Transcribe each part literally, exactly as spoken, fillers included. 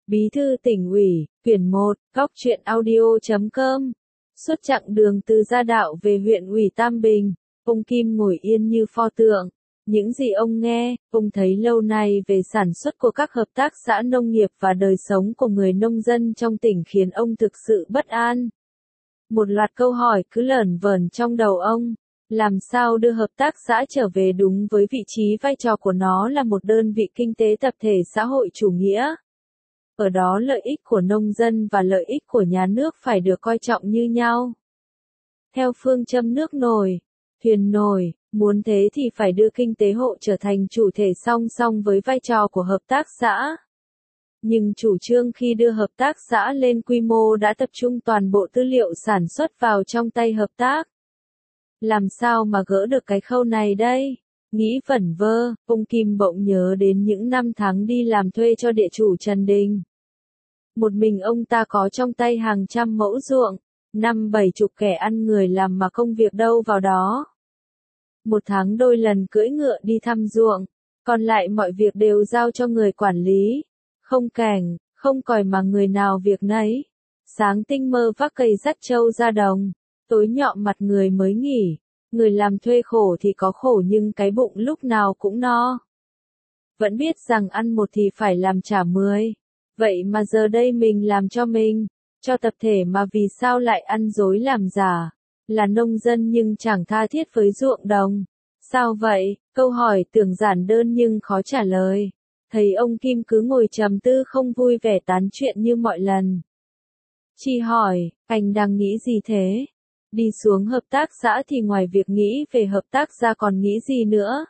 Bí thư tỉnh ủy, quyển một, góc truyện audio chấm com. Suốt chặng đường từ Gia Đạo về huyện ủy Tam Bình, ông Kim ngồi yên như pho tượng. Những gì ông nghe, ông thấy lâu nay về sản xuất của các hợp tác xã nông nghiệp và đời sống của người nông dân trong tỉnh khiến ông thực sự bất an. Một loạt câu hỏi cứ lởn vởn trong đầu ông. Làm sao đưa hợp tác xã trở về đúng với vị trí vai trò của nó là một đơn vị kinh tế tập thể xã hội chủ nghĩa? Ở đó lợi ích của nông dân và lợi ích của nhà nước phải được coi trọng như nhau. Theo phương châm nước nổi, thuyền nổi, muốn thế thì phải đưa kinh tế hộ trở thành chủ thể song song với vai trò của hợp tác xã. Nhưng chủ trương khi đưa hợp tác xã lên quy mô đã tập trung toàn bộ tư liệu sản xuất vào trong tay hợp tác. Làm sao mà gỡ được cái khâu này đây? Nghĩ vẩn vơ, ông Kim bỗng nhớ đến những năm tháng đi làm thuê cho địa chủ Trần Đình. Một mình ông ta có trong tay hàng trăm mẫu ruộng, năm bảy chục kẻ ăn người làm mà công việc đâu vào đó. Một tháng đôi lần cưỡi ngựa đi thăm ruộng, còn lại mọi việc đều giao cho người quản lý. Không kèng, không còi mà người nào việc nấy. Sáng tinh mơ vác cây dắt trâu ra đồng, tối nhọm mặt người mới nghỉ. Người làm thuê khổ thì có khổ nhưng cái bụng lúc nào cũng no. Vẫn biết rằng ăn một thì phải làm trả mười. Vậy mà giờ đây mình làm cho mình, cho tập thể mà vì sao lại ăn dối làm giả. Là nông dân nhưng chẳng tha thiết với ruộng đồng. Sao vậy? Câu hỏi tưởng giản đơn nhưng khó trả lời. Thấy ông Kim cứ ngồi trầm tư không vui vẻ tán chuyện như mọi lần. Chị hỏi, anh đang nghĩ gì thế? Đi xuống hợp tác xã thì ngoài việc nghĩ về hợp tác ra còn nghĩ gì nữa?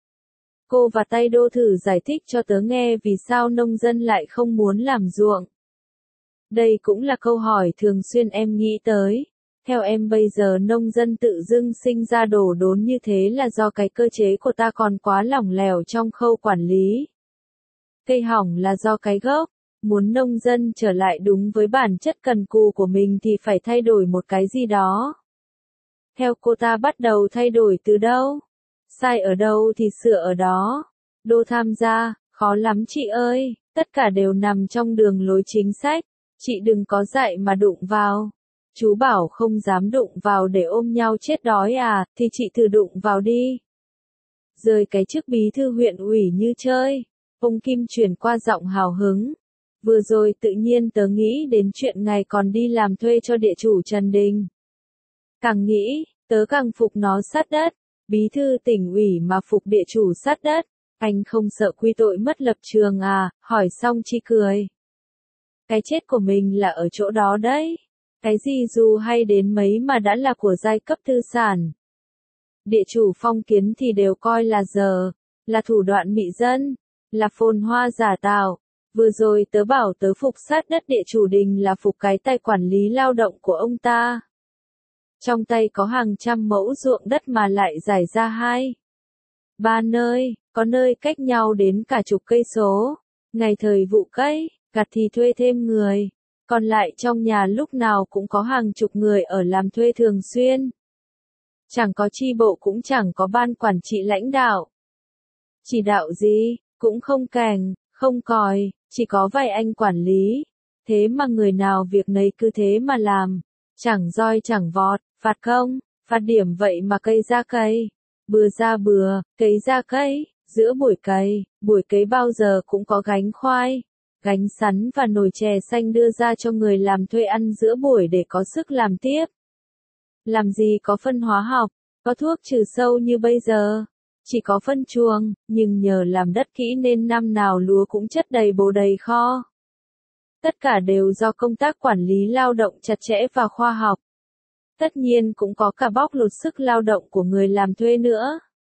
Cô và tay đô thử giải thích cho tớ nghe vì sao nông dân lại không muốn làm ruộng. Đây cũng là câu hỏi thường xuyên em nghĩ tới. Theo em bây giờ nông dân tự dưng sinh ra đổ đốn như thế là do cái cơ chế của ta còn quá lỏng lẻo trong khâu quản lý. Cây hỏng là do cái gốc. Muốn nông dân trở lại đúng với bản chất cần cù của mình thì phải thay đổi một cái gì đó. Theo cô ta bắt đầu thay đổi từ đâu? Sai ở đâu thì sửa ở đó. Đô tham gia, khó lắm chị ơi, tất cả đều nằm trong đường lối chính sách. Chị đừng có dạy mà đụng vào. Chú bảo không dám đụng vào để ôm nhau chết đói à, thì chị thử đụng vào đi. Rời cái chức bí thư huyện ủy như chơi. Ông Kim chuyển qua giọng hào hứng. Vừa rồi tự nhiên tớ nghĩ đến chuyện ngày còn đi làm thuê cho địa chủ Trần Đình. Càng nghĩ, tớ càng phục nó sát đất. Bí thư tỉnh ủy mà phục địa chủ sát đất. Anh không sợ quy tội mất lập trường à? Hỏi xong chi cười. Cái chết của mình là ở chỗ đó đấy. Cái gì dù hay đến mấy mà đã là của giai cấp tư sản. Địa chủ phong kiến thì đều coi là giờ, là thủ đoạn mị dân, là phồn hoa giả tạo. Vừa rồi tớ bảo tớ phục sát đất địa chủ Đình là phục cái tay quản lý lao động của ông ta. Trong tay có hàng trăm mẫu ruộng đất mà lại giải ra hai, ba nơi, có nơi cách nhau đến cả chục cây số. Ngày thời vụ cấy, gặt thì thuê thêm người, còn lại trong nhà lúc nào cũng có hàng chục người ở làm thuê thường xuyên. Chẳng có chi bộ cũng chẳng có ban quản trị lãnh đạo. Chỉ đạo gì, cũng không kèng, không còi, chỉ có vài anh quản lý. Thế mà người nào việc nấy cứ thế mà làm. Chẳng roi chẳng vọt, phạt không, phạt điểm vậy mà cây ra cây. Bừa ra bừa, cấy ra cấy, giữa buổi cấy, buổi cấy bao giờ cũng có gánh khoai, gánh sắn và nồi chè xanh đưa ra cho người làm thuê ăn giữa buổi để có sức làm tiếp. Làm gì có phân hóa học, có thuốc trừ sâu như bây giờ. Chỉ có phân chuồng, nhưng nhờ làm đất kỹ nên năm nào lúa cũng chất đầy bồ đầy kho. Tất cả đều do công tác quản lý lao động chặt chẽ và khoa học. Tất nhiên cũng có cả bóc lột sức lao động của người làm thuê nữa.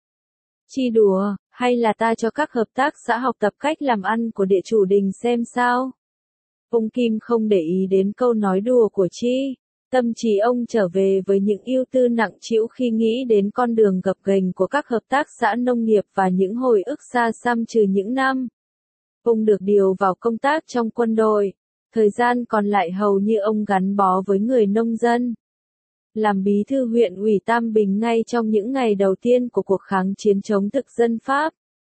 Chi đùa, hay là ta cho các hợp tác xã học tập cách làm ăn của địa chủ Đình xem sao? Ông Kim không để ý đến câu nói đùa của Chi. Tâm trí ông trở về với những ưu tư nặng trĩu khi nghĩ đến con đường gập ghềnh của các hợp tác xã nông nghiệp và những hồi ức xa xăm trừ những năm. Ông được điều vào công tác trong quân đội. Thời gian còn lại hầu như ông gắn bó với người nông dân. Làm bí thư huyện ủy Tam Bình ngay trong những ngày đầu tiên của cuộc kháng chiến chống thực dân Pháp.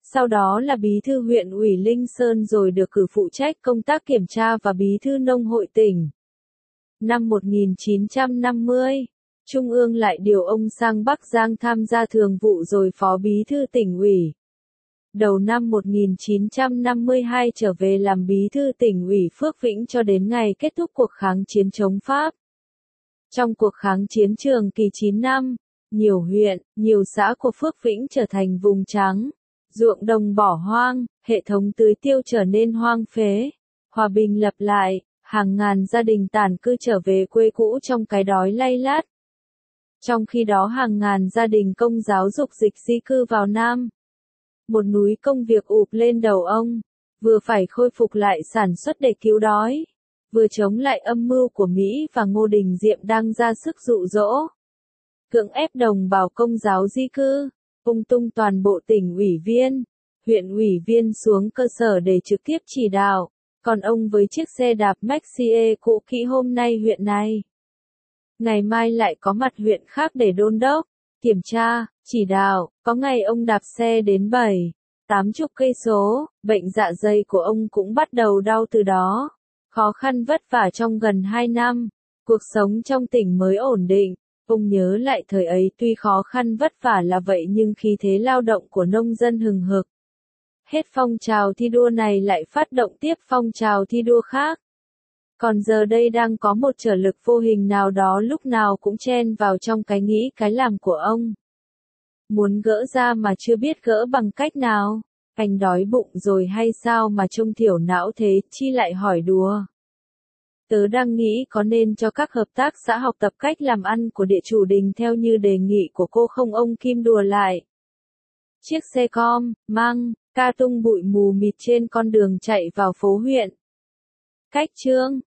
Sau đó là bí thư huyện ủy Linh Sơn rồi được cử phụ trách công tác kiểm tra và bí thư nông hội tỉnh. Năm một nghìn chín trăm năm mươi, Trung ương lại điều ông sang Bắc Giang tham gia thường vụ rồi phó bí thư tỉnh ủy. Đầu năm một nghìn chín trăm năm mươi hai trở về làm bí thư tỉnh ủy Phước Vĩnh cho đến ngày kết thúc cuộc kháng chiến chống Pháp. Trong cuộc kháng chiến trường kỳ chín năm, nhiều huyện, nhiều xã của Phước Vĩnh trở thành vùng trắng, ruộng đồng bỏ hoang, hệ thống tưới tiêu trở nên hoang phế. Hòa bình lập lại, hàng ngàn gia đình tản cư trở về quê cũ trong cái đói lay lát. Trong khi đó hàng ngàn gia đình công giáo dục dịch di cư vào Nam. Một núi công việc ụp lên đầu ông, vừa phải khôi phục lại sản xuất để cứu đói, vừa chống lại âm mưu của Mỹ và Ngô Đình Diệm đang ra sức dụ dỗ, cưỡng ép đồng bào công giáo di cư, ung tung toàn bộ tỉnh ủy viên, huyện ủy viên xuống cơ sở để trực tiếp chỉ đạo, còn ông với chiếc xe đạp Maxie cũ kỹ hôm nay huyện này, ngày mai lại có mặt huyện khác để đôn đốc, kiểm tra, chỉ đạo, có ngày ông đạp xe đến bảy, tám chục cây số, bệnh dạ dày của ông cũng bắt đầu đau từ đó. Khó khăn vất vả trong gần hai năm, cuộc sống trong tỉnh mới ổn định. Ông nhớ lại thời ấy tuy khó khăn vất vả là vậy nhưng khí thế lao động của nông dân hừng hực. Hết phong trào thi đua này lại phát động tiếp phong trào thi đua khác. Còn giờ đây đang có một trở lực vô hình nào đó lúc nào cũng chen vào trong cái nghĩ cái làm của ông. Muốn gỡ ra mà chưa biết gỡ bằng cách nào. Anh đói bụng rồi hay sao mà trông thiểu não thế, chi lại hỏi đùa. Tớ đang nghĩ có nên cho các hợp tác xã học tập cách làm ăn của địa chủ Đình theo như đề nghị của cô không, ông Kim đùa lại. Chiếc xe com, mang, ca tung bụi mù mịt trên con đường chạy vào phố huyện. Cách chương